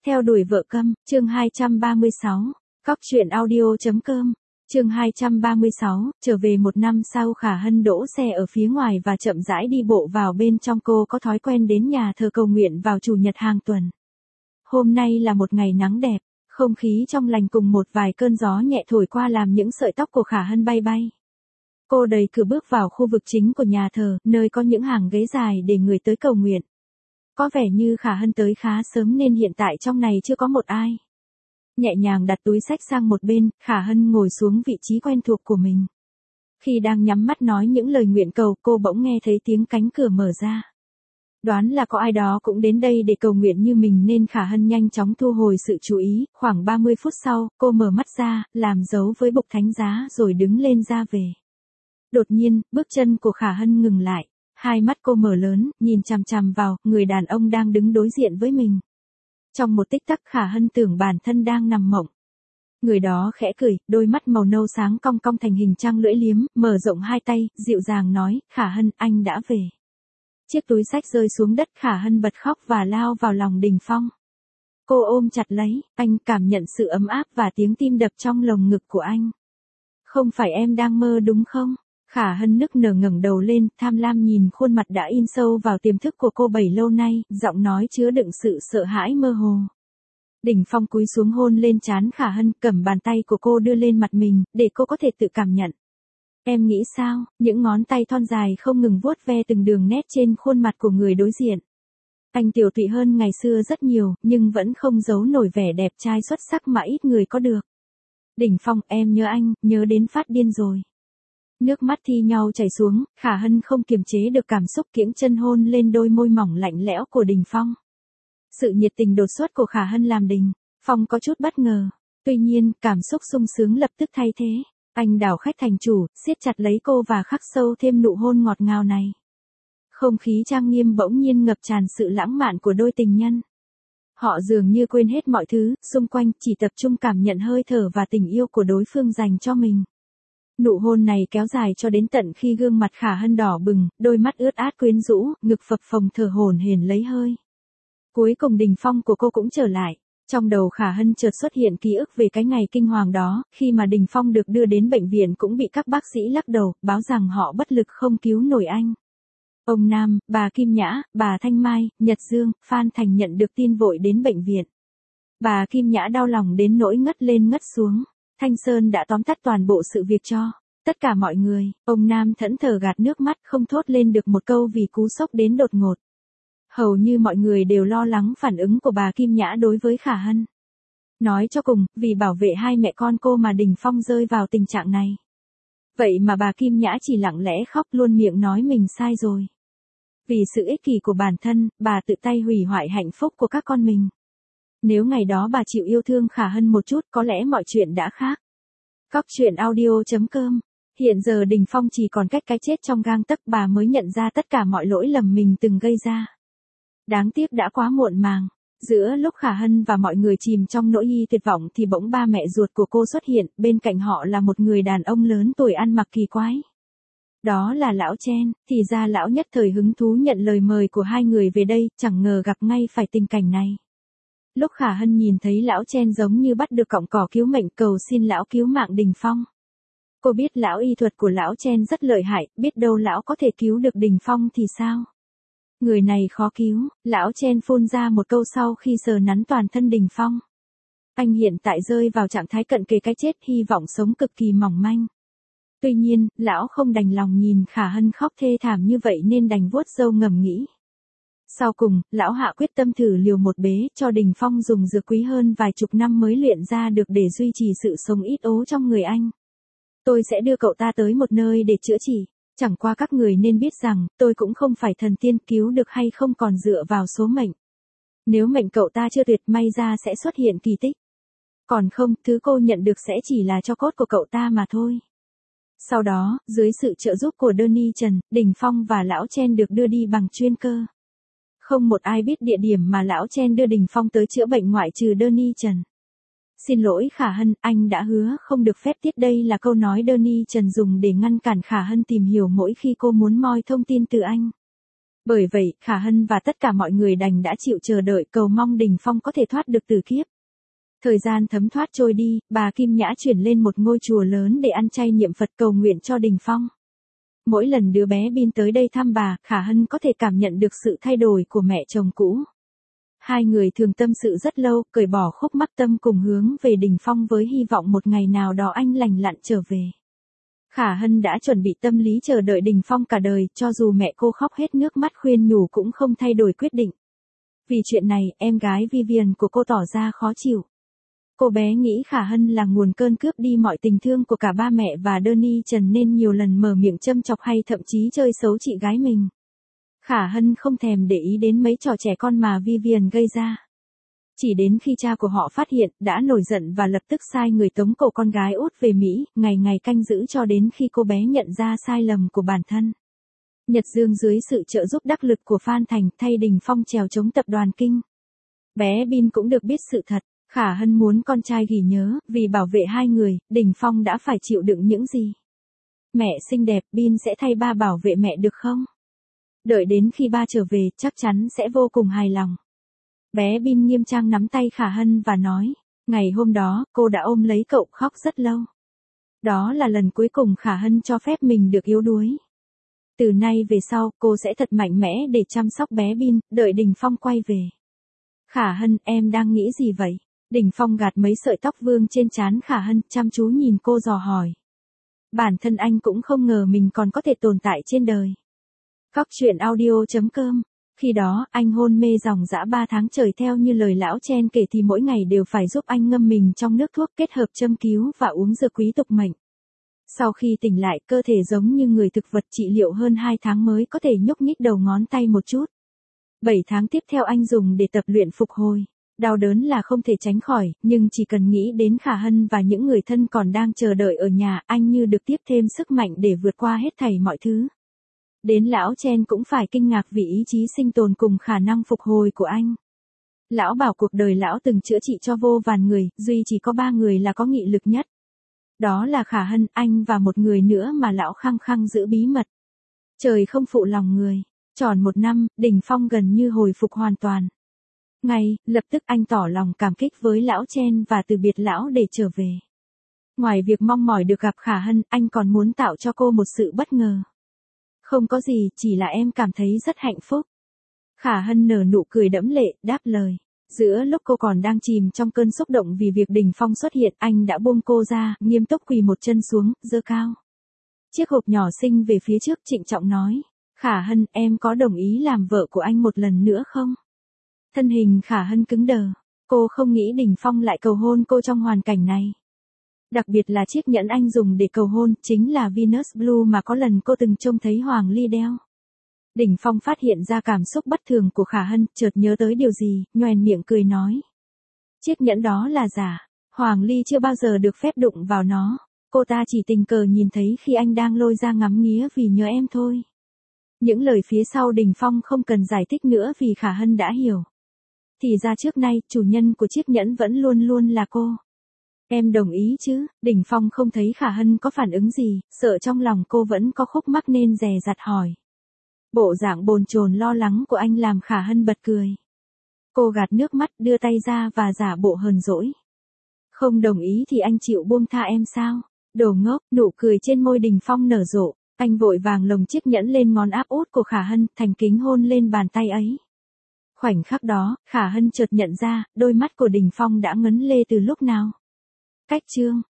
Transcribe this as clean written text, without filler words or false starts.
Theo đuổi vợ câm, chương 236, Cóc truyện audio.com, chương 236, trở về một năm sau Khả Hân đỗ xe ở phía ngoài và chậm rãi đi bộ vào bên trong. Cô có thói quen đến nhà thờ cầu nguyện vào chủ nhật hàng tuần. Hôm nay là một ngày nắng đẹp, không khí trong lành cùng một vài cơn gió nhẹ thổi qua làm những sợi tóc của Khả Hân bay bay. Cô đẩy cửa bước vào khu vực chính của nhà thờ, nơi có những hàng ghế dài để người tới cầu nguyện. Có vẻ như Khả Hân tới khá sớm nên hiện tại trong này chưa có một ai. Nhẹ nhàng đặt túi xách sang một bên, Khả Hân ngồi xuống vị trí quen thuộc của mình. Khi đang nhắm mắt nói những lời nguyện cầu, cô bỗng nghe thấy tiếng cánh cửa mở ra. Đoán là có ai đó cũng đến đây để cầu nguyện như mình nên Khả Hân nhanh chóng thu hồi sự chú ý. Khoảng 30 phút sau, cô mở mắt ra, làm dấu với bục thánh giá rồi đứng lên ra về. Đột nhiên, bước chân của Khả Hân ngừng lại. Hai mắt cô mở lớn, nhìn chằm chằm vào người đàn ông đang đứng đối diện với mình. Trong một tích tắc Khả Hân tưởng bản thân đang nằm mộng. Người đó khẽ cười, đôi mắt màu nâu sáng cong cong thành hình trăng lưỡi liếm, mở rộng hai tay, dịu dàng nói, Khả Hân, anh đã về. Chiếc túi xách rơi xuống đất, Khả Hân bật khóc và lao vào lòng Đình Phong. Cô ôm chặt lấy, anh cảm nhận sự ấm áp và tiếng tim đập trong lồng ngực của anh. Không phải em đang mơ đúng không? Khả Hân nức nở ngẩng đầu lên, tham lam nhìn khuôn mặt đã in sâu vào tiềm thức của cô bấy lâu nay, giọng nói chứa đựng sự sợ hãi mơ hồ. Đình Phong cúi xuống hôn lên trán Khả Hân, cầm bàn tay của cô đưa lên mặt mình, để cô có thể tự cảm nhận. Em nghĩ sao? Những ngón tay thon dài không ngừng vuốt ve từng đường nét trên khuôn mặt của người đối diện. Anh tiều tụy hơn ngày xưa rất nhiều, nhưng vẫn không giấu nổi vẻ đẹp trai xuất sắc mà ít người có được. Đình Phong, em nhớ anh, nhớ đến phát điên rồi. Nước mắt thi nhau chảy xuống, Khả Hân không kiềm chế được cảm xúc, kiễng chân hôn lên đôi môi mỏng lạnh lẽo của Đình Phong. Sự nhiệt tình đột xuất của Khả Hân làm Đình Phong có chút bất ngờ. Tuy nhiên, cảm xúc sung sướng lập tức thay thế. Anh đảo khách thành chủ, siết chặt lấy cô và khắc sâu thêm nụ hôn ngọt ngào này. Không khí trang nghiêm bỗng nhiên ngập tràn sự lãng mạn của đôi tình nhân. Họ dường như quên hết mọi thứ xung quanh, chỉ tập trung cảm nhận hơi thở và tình yêu của đối phương dành cho mình. Nụ hôn này kéo dài cho đến tận khi gương mặt Khả Hân đỏ bừng, đôi mắt ướt át quyến rũ, ngực phập phồng thở hổn hển lấy hơi. Cuối cùng Đình Phong của cô cũng trở lại. Trong đầu Khả Hân chợt xuất hiện ký ức về cái ngày kinh hoàng đó, khi mà Đình Phong được đưa đến bệnh viện cũng bị các bác sĩ lắc đầu, báo rằng họ bất lực không cứu nổi anh. Ông Nam, bà Kim Nhã, bà Thanh Mai, Nhật Dương, Phan Thành nhận được tin vội đến bệnh viện. Bà Kim Nhã đau lòng đến nỗi ngất lên ngất xuống. Thanh Sơn đã tóm tắt toàn bộ sự việc cho tất cả mọi người. Ông Nam thẫn thờ gạt nước mắt không thốt lên được một câu vì cú sốc đến đột ngột. Hầu như mọi người đều lo lắng phản ứng của bà Kim Nhã đối với Khả Hân. Nói cho cùng, vì bảo vệ hai mẹ con cô mà Đình Phong rơi vào tình trạng này. Vậy mà bà Kim Nhã chỉ lặng lẽ khóc, luôn miệng nói mình sai rồi. Vì sự ích kỷ của bản thân, bà tự tay hủy hoại hạnh phúc của các con mình. Nếu ngày đó bà chịu yêu thương Khả Hân một chút, có lẽ mọi chuyện đã khác. Cóc truyện audio.com. Hiện giờ Đình Phong chỉ còn cách cái chết trong gang tấc, bà mới nhận ra tất cả mọi lỗi lầm mình từng gây ra. Đáng tiếc đã quá muộn màng. Giữa lúc Khả Hân và mọi người chìm trong nỗi tuyệt vọng thì bỗng ba mẹ ruột của cô xuất hiện, bên cạnh họ là một người đàn ông lớn tuổi ăn mặc kỳ quái. Đó là lão Chen. Thì ra lão nhất thời hứng thú nhận lời mời của hai người về đây, chẳng ngờ gặp ngay phải tình cảnh này. Lúc Khả Hân nhìn thấy lão Chen giống như bắt được cọng cỏ cứu mệnh, cầu xin lão cứu mạng Đình Phong. Cô biết lão y thuật của lão Chen rất lợi hại, biết đâu lão có thể cứu được Đình Phong thì sao? Người này khó cứu, lão Chen phun ra một câu sau khi sờ nắn toàn thân Đình Phong. Anh hiện tại rơi vào trạng thái cận kề cái chết, hy vọng sống cực kỳ mỏng manh. Tuy nhiên, lão không đành lòng nhìn Khả Hân khóc thê thảm như vậy nên đành vuốt râu ngầm nghĩ. Sau cùng, lão hạ quyết tâm thử liều một bế, cho Đình Phong dùng dược quý hơn vài chục năm mới luyện ra được để duy trì sự sống ít ố trong người anh. Tôi sẽ đưa cậu ta tới một nơi để chữa trị. Chẳng qua các người nên biết rằng, tôi cũng không phải thần tiên, cứu được hay không còn dựa vào số mệnh. Nếu mệnh cậu ta chưa tuyệt, may ra sẽ xuất hiện kỳ tích. Còn không, thứ cô nhận được sẽ chỉ là tro cốt của cậu ta mà thôi. Sau đó, dưới sự trợ giúp của Donnie Trần, Đình Phong và lão Chen được đưa đi bằng chuyên cơ. Không một ai biết địa điểm mà lão Chen đưa Đình Phong tới chữa bệnh ngoại trừ Donnie Trần. Xin lỗi Khả Hân, anh đã hứa không được phép tiết. Đây là câu nói Donnie Trần dùng để ngăn cản Khả Hân tìm hiểu mỗi khi cô muốn moi thông tin từ anh. Bởi vậy, Khả Hân và tất cả mọi người đành đã chịu chờ đợi cầu mong Đình Phong có thể thoát được từ kiếp. Thời gian thấm thoát trôi đi, bà Kim Nhã chuyển lên một ngôi chùa lớn để ăn chay niệm Phật cầu nguyện cho Đình Phong. Mỗi lần đứa bé Bin tới đây thăm bà, Khả Hân có thể cảm nhận được sự thay đổi của mẹ chồng cũ. Hai người thường tâm sự rất lâu, cởi bỏ khúc mắc tâm cùng hướng về Đình Phong với hy vọng một ngày nào đó anh lành lặn trở về. Khả Hân đã chuẩn bị tâm lý chờ đợi Đình Phong cả đời, cho dù mẹ cô khóc hết nước mắt khuyên nhủ cũng không thay đổi quyết định. Vì chuyện này, em gái Vivian của cô tỏ ra khó chịu. Cô bé nghĩ Khả Hân là nguồn cơn cướp đi mọi tình thương của cả ba mẹ và Danny Trần nên nhiều lần mở miệng châm chọc hay thậm chí chơi xấu chị gái mình. Khả Hân không thèm để ý đến mấy trò trẻ con mà Vivian gây ra. Chỉ đến khi cha của họ phát hiện, đã nổi giận và lập tức sai người tống cổ con gái út về Mỹ, ngày ngày canh giữ cho đến khi cô bé nhận ra sai lầm của bản thân. Nhật Dương dưới sự trợ giúp đắc lực của Phan Thành thay Đình Phong trèo chống tập đoàn Kinh. Bé Bin cũng được biết sự thật, Khả Hân muốn con trai ghi nhớ, vì bảo vệ hai người, Đình Phong đã phải chịu đựng những gì. Mẹ xinh đẹp, Bin sẽ thay ba bảo vệ mẹ được không? Đợi đến khi ba trở về, chắc chắn sẽ vô cùng hài lòng. Bé Bin nghiêm trang nắm tay Khả Hân và nói, ngày hôm đó, cô đã ôm lấy cậu khóc rất lâu. Đó là lần cuối cùng Khả Hân cho phép mình được yếu đuối. Từ nay về sau, cô sẽ thật mạnh mẽ để chăm sóc bé Bin, đợi Đình Phong quay về. Khả Hân, em đang nghĩ gì vậy? Đình Phong gạt mấy sợi tóc vương trên trán Khả Hân, chăm chú nhìn cô dò hỏi. Bản thân anh cũng không ngờ mình còn có thể tồn tại trên đời. Cóc truyện audio.com. Khi đó, anh hôn mê dòng dã 3 tháng trời theo như lời lão Chen kể thì mỗi ngày đều phải giúp anh ngâm mình trong nước thuốc kết hợp châm cứu và uống dược quý tục mệnh. Sau khi tỉnh lại, cơ thể giống như người thực vật, trị liệu hơn 2 tháng mới có thể nhúc nhích đầu ngón tay một chút. 7 tháng tiếp theo anh dùng để tập luyện phục hồi. Đau đớn là không thể tránh khỏi, nhưng chỉ cần nghĩ đến Khả Hân và những người thân còn đang chờ đợi ở nhà, anh như được tiếp thêm sức mạnh để vượt qua hết thảy mọi thứ. Đến lão Chen cũng phải kinh ngạc vì ý chí sinh tồn cùng khả năng phục hồi của anh. Lão bảo cuộc đời lão từng chữa trị cho vô vàn người, duy chỉ có 3 người là có nghị lực nhất. Đó là Khả Hân, anh và một người nữa mà lão khăng khăng giữ bí mật. Trời không phụ lòng người. Tròn 1 năm, Đình Phong gần như hồi phục hoàn toàn. Ngay, lập tức anh tỏ lòng cảm kích với lão Chen và từ biệt lão để trở về. Ngoài việc mong mỏi được gặp Khả Hân, anh còn muốn tạo cho cô một sự bất ngờ. Không có gì, chỉ là em cảm thấy rất hạnh phúc. Khả Hân nở nụ cười đẫm lệ, đáp lời. Giữa lúc cô còn đang chìm trong cơn xúc động vì việc Đình Phong xuất hiện, anh đã buông cô ra, nghiêm túc quỳ một chân xuống, giơ cao chiếc hộp nhỏ xinh về phía trước, trịnh trọng nói. Khả Hân, em có đồng ý làm vợ của anh một lần nữa không? Thân hình Khả Hân cứng đờ. Cô không nghĩ Đình Phong lại cầu hôn cô trong hoàn cảnh này. Đặc biệt là chiếc nhẫn anh dùng để cầu hôn, chính là Venus Blue mà có lần cô từng trông thấy Hoàng Ly đeo. Đình Phong phát hiện ra cảm xúc bất thường của Khả Hân, chợt nhớ tới điều gì, nhoẻn miệng cười nói. Chiếc nhẫn đó là giả, Hoàng Ly chưa bao giờ được phép đụng vào nó. Cô ta chỉ tình cờ nhìn thấy khi anh đang lôi ra ngắm nghía vì nhớ em thôi. Những lời phía sau Đình Phong không cần giải thích nữa vì Khả Hân đã hiểu. Thì ra trước nay, chủ nhân của chiếc nhẫn vẫn luôn luôn là cô. Em đồng ý chứ? Đình Phong không thấy Khả Hân có phản ứng gì, sợ trong lòng cô vẫn có khúc mắc nên dè dặt hỏi. Bộ dạng bồn chồn lo lắng của anh làm Khả Hân bật cười. Cô gạt nước mắt, đưa tay ra và giả bộ hờn dỗi. Không đồng ý thì anh chịu buông tha em sao? Đồ ngốc, nụ cười trên môi Đình Phong nở rộ. Anh vội vàng lồng chiếc nhẫn lên ngón áp út của Khả Hân, thành kính hôn lên bàn tay ấy. Khoảnh khắc đó, Khả Hân chợt nhận ra, đôi mắt của Đình Phong đã ngấn lê từ lúc nào. Cách chương